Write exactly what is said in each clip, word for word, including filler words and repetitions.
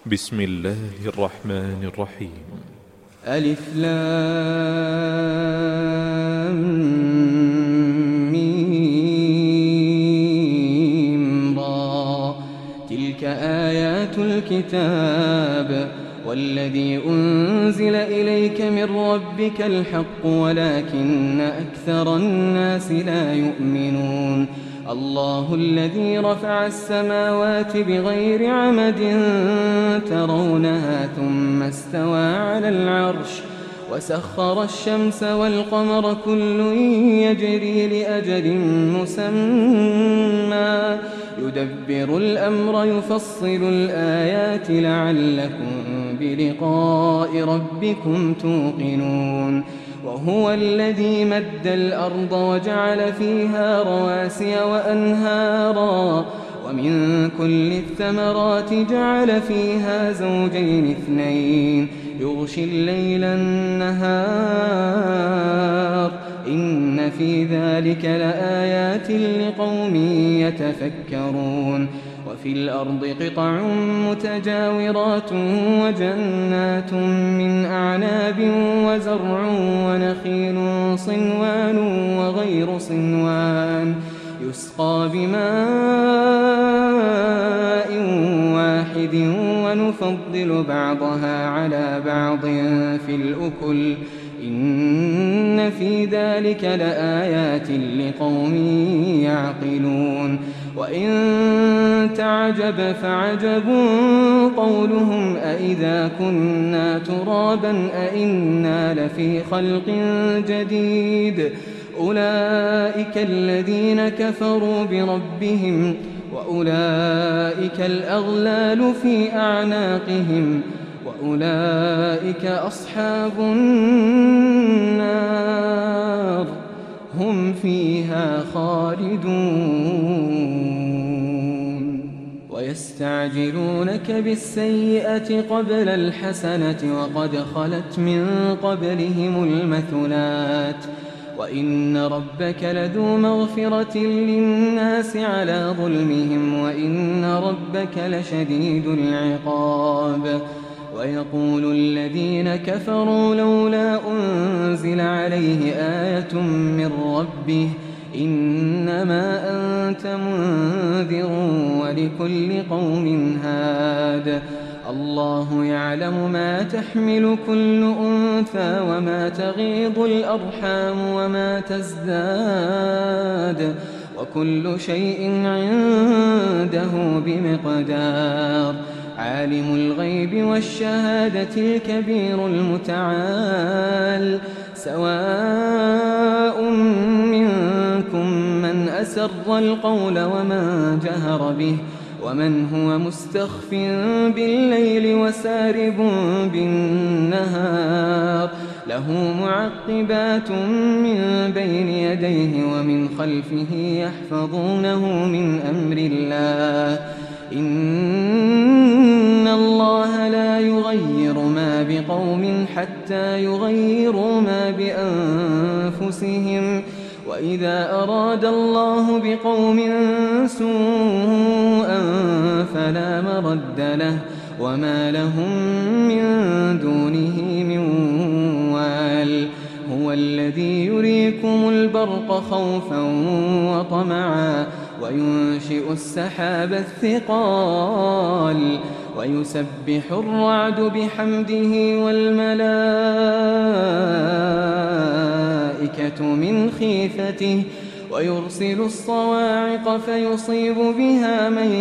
بسم الله الرحمن الرحيم. ألف لام ميم را. تلك آيات الكتاب والذي أنزل إليك من ربك الحق ولكن أكثر الناس لا يؤمنون. الله الذي رفع السماوات بغير عمد ترونها ثم استوى على العرش وسخر الشمس والقمر كل يجري لأجل مسمى يدبر الأمر يفصل الآيات لعلكم بلقاء ربكم توقنون. وهو الذي مد الأرض وجعل فيها رواسي وأنهارا ومن كل الثمرات جعل فيها زوجين اثنين يغشي الليل النهار إن في ذلك لآيات لقوم يتفكرون. وفي الأرض قطع متجاورات وجنات من أعناب وزرع ونخيل صنوان وغير صنوان يسقى بماء واحد ونفضل بعضها على بعض في الأكل إن في ذلك لآيات لقوم يعقلون. وإن تعجب فعجب قولهم أإذا كنا ترابا أإنا لفي خلق جديد أولئك الذين كفروا بربهم وأولئك الأغلال في أعناقهم وأولئك أصحاب النار هم فيها خالدون. ويستعجلونك بالسيئة قبل الحسنة وقد خلت من قبلهم المثلات وإن ربك لذو مغفرة للناس على ظلمهم وإن ربك لشديد العقاب. ويقول الذين كفروا لولا أنزل عليه آية من ربه إنما أنت منذر ولكل قوم هاد. الله يعلم ما تحمل كل أنثى وما تغيض الأرحام وما تزداد وكل شيء عنده بمقدار. عالم الغيب والشهادة الكبير المتعال سواء منكم من أسر القول ومن جهر به ومن هو مستخف بالليل وسارب بالنهار له معقبات من بين يديه ومن خلفه يحفظونه من أمر الله إن الله لا يغير ما بقوم حتى يغيروا ما بأنفسهم وإذا أراد الله بقوم سوءا فلا مرد له وما لهم من دونه من وال. هو الذي يريكم البرق خوفا وطمعا وينشئ السحاب الثقال ويسبح الرعد بحمده والملائكة من خيفته ويرسل الصواعق فيصيب بها من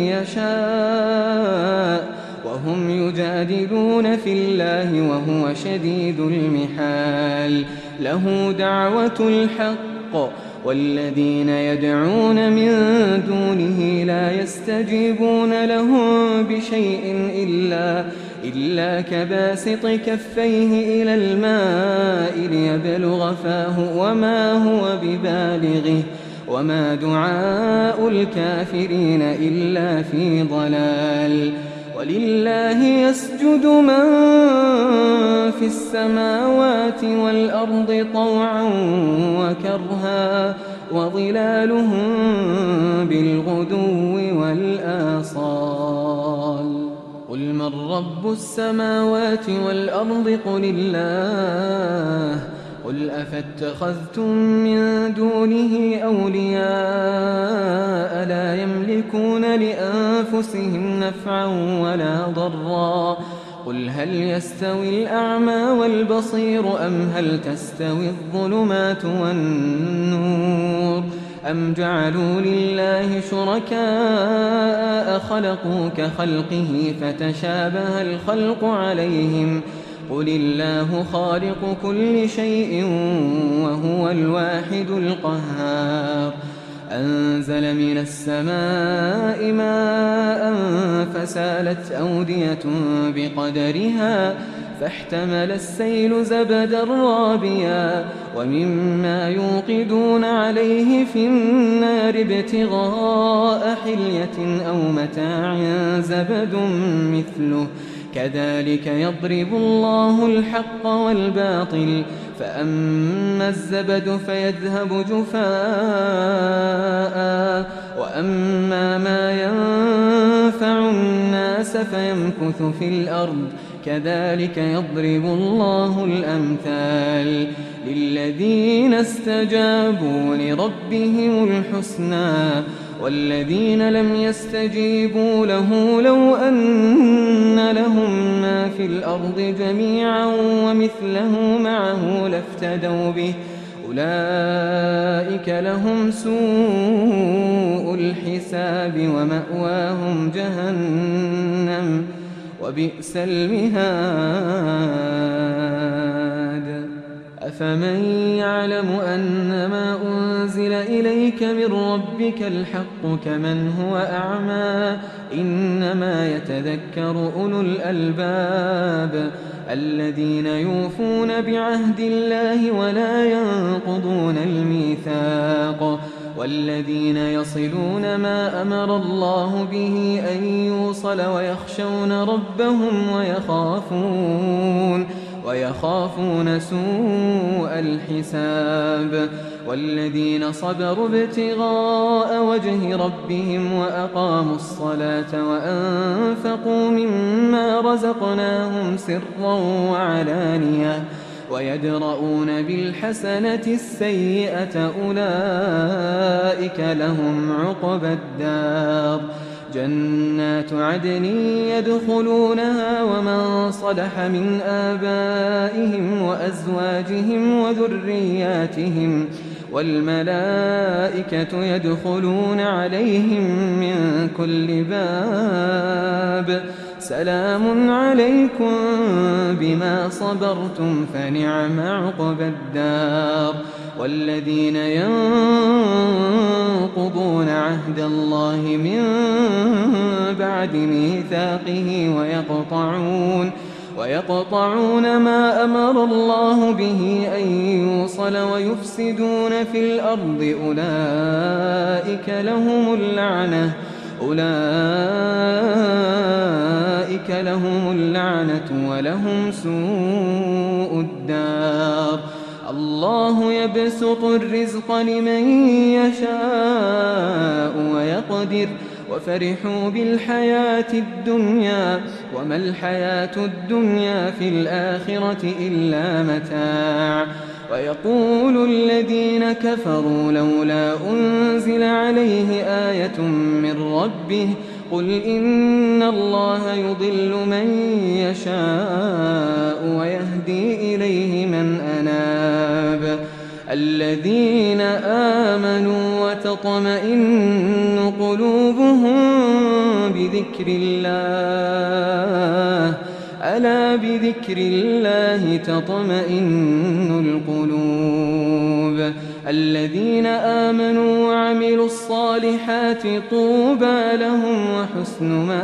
يشاء وهم يجادلون في الله وهو شديد المحال. له دعوة الحق والذين يدعون من دونه لا يستجيبون لهم بشيء إلا, إلا كباسط كفيه إلى الماء ليبلغ فاه وما هو ببالغه وما دعاء الكافرين إلا في ضلال. ولله يسجد من في السماوات والأرض طوعا وكرها وظلالهم بالغدو والآصال. قل من رب السماوات والأرض قل الله قل أفاتخذتم من دونه أولياء لا يملكون لأنفسهم نفعا ولا ضرا قل هل يستوي الأعمى والبصير أم هل تستوي الظلمات والنور أم جعلوا لله شركاء خلقوا كخلقه فتشابه الخلق عليهم قل الله خالق كل شيء وهو الواحد القهار أنزل من السماء ماء فسالت أودية بقدرها فاحتمل السيل زبدا رابيا ومما يوقدون عليه في النار ابتغاء حلية أو متاع زبد مثله كذلك يضرب الله الحق والباطل فأما الزبد فيذهب جفاء وأما ما ينفع الناس فيمكث في الأرض كذلك يضرب الله الأمثال للذين استجابوا لربهم الحسنى والذين لم يستجيبوا له لو أن لهم ما في الأرض جميعا ومثله معه لافتدوا به أولئك لهم سوء الحساب ومأواهم جهنم وبئس المهاد أفمن يعلم أنما أنزل إليك من ربك الحق كمن هو أعمى إنما يتذكر أولو الألباب الذين يوفون بعهد الله ولا ينقضون الميثاق والذين يصلون ما أمر الله به أن يوصل ويخشون ربهم ويخافون ويخافون سوء الحساب والذين صبروا ابتغاء وجه ربهم وأقاموا الصلاة وأنفقوا مما رزقناهم سرا وعلانية ويدرؤون بالحسنة السيئة أولئك لهم عقبى الدار جنات عدن يدخلونها ومن صلح من آبائهم وأزواجهم وذرياتهم والملائكة يدخلون عليهم من كل باب سلام عليكم بما صبرتم فنعم عقبى الدار والذين ينقضون عهد الله من بعد ميثاقه ويقطعون ويقطعون ما أمر الله به أن يوصل ويفسدون في الأرض أولئك لهم اللعنة أولئك لهم اللعنة ولهم سوء الدار الله يبسط الرزق لمن يشاء ويقدر وفرحوا بالحياة الدنيا وما الحياة الدنيا في الآخرة إلا متاع ويقول الذين كفروا لولا أنزل عليه آية من ربه قل إن الله يضل من يشاء ويهدي إليه من أناب الذين آمنوا وتطمئن قلوبهم بذكر الله ألا بذكر الله تطمئن القلوب الذين آمنوا وعملوا الصالحات طوبى لهم وحسن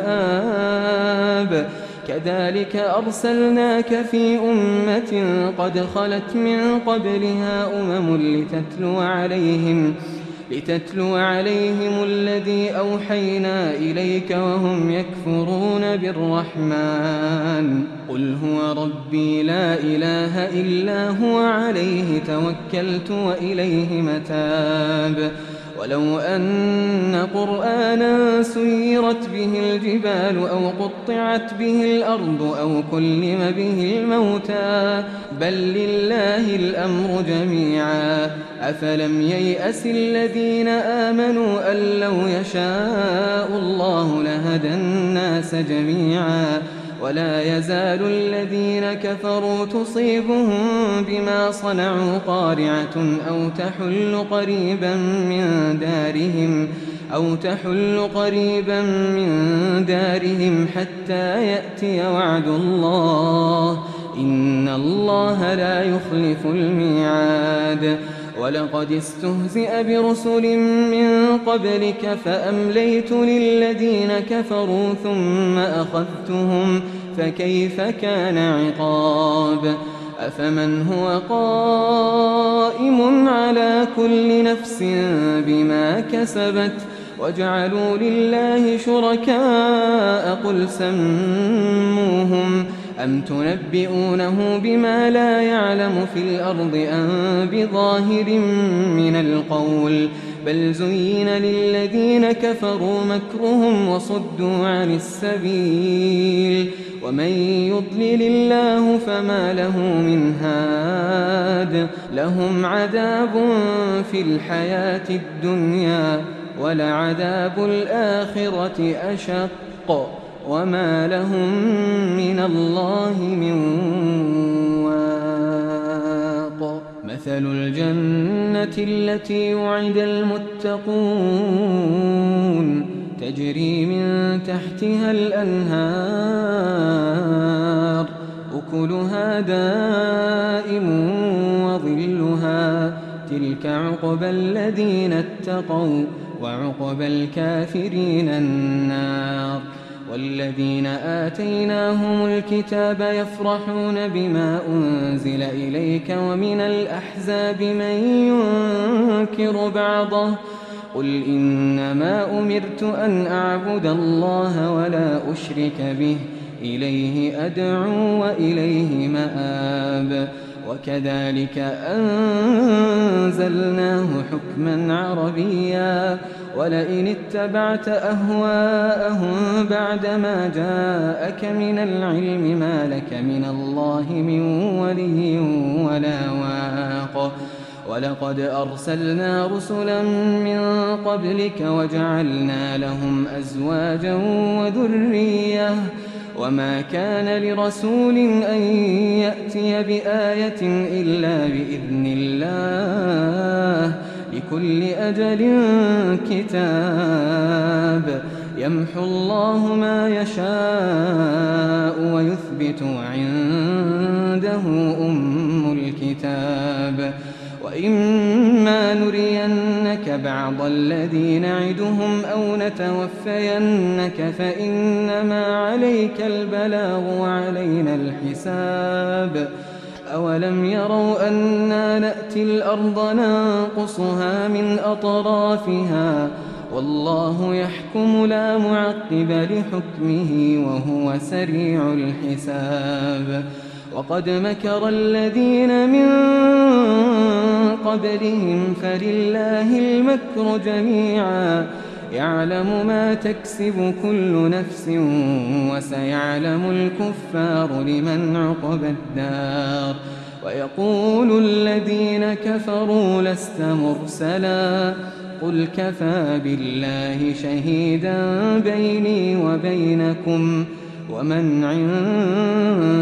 مآب كذلك أرسلناك في أمة قد خلت من قبلها أمم لتتلو عليهم لتتلو عليهم الذي أوحينا إليك وهم يكفرون بالرحمن قل هو ربي لا إله إلا هو عليه توكلت وإليه متاب ولو أن قرآنا سيرت به الجبال أو قطعت به الأرض أو كلم به الموتى بل لله الأمر جميعا أفلم ييأس الذين آمنوا أن لو يشاء الله لهدى الناس جميعا ولا يزال الذين كفروا تصيبهم بما صنعوا قارعة أو تحل قريبا من دارهم أو تحل قريبا من دارهم حتى يأتي وعد الله إن الله لا يخلف الميعاد ولقد استهزئ برسل من قبلك فأمليت للذين كفروا ثم أخذتهم فكيف كان عقاب أفمن هو قائم على كل نفس بما كسبت وجعلوا لله شركاء قل سموهم أم تنبئونه بما لا يعلم في الأرض أم بظاهر من القول بل زين للذين كفروا مكرهم وصدوا عن السبيل ومن يضلل الله فما له من هاد لهم عذاب في الحياة الدنيا ولعذاب الآخرة أشق وما لهم من الله من واق مثل الجنة التي وعد المتقون تجري من تحتها الأنهار أكلها دائم وظلها تلك عقبى الذين اتقوا وعقبى الكافرين النار والذين آتيناهم الكتاب يفرحون بما أنزل إليك ومن الأحزاب من ينكر بعضه قل إنما أمرت أن أعبد الله ولا أشرك به إليه أدعو وإليه مآب وكذلك أنزلناه حكما عربيا ولئن اتبعت أهواءهم بعدما جاءك من العلم ما لك من الله من ولي ولا واق ولقد أرسلنا رسلا من قبلك وجعلنا لهم أزواجا وذرية وما كان لرسول أن يأتي بآية إلا بإذن الله لكل أجل كتاب يمحو الله ما يشاء ويثبت وعنده أم الكتاب وإما نرينك بعض الذي نعدهم أو نتوفينك فإنما عليك البلاغ وعلينا الحساب أولم يروا أنا نأتي الأرض ننقصها من أطرافها والله يحكم لا معقب لحكمه وهو سريع الحساب وقد مكر الذين من قبلهم فلله المكر جميعا يعلم ما تكسب كل نفس وسيعلم الكفار لمن عقبى الدار ويقول الذين كفروا لست مرسلا قل كفى بالله شهيدا بيني وبينكم ومن عنده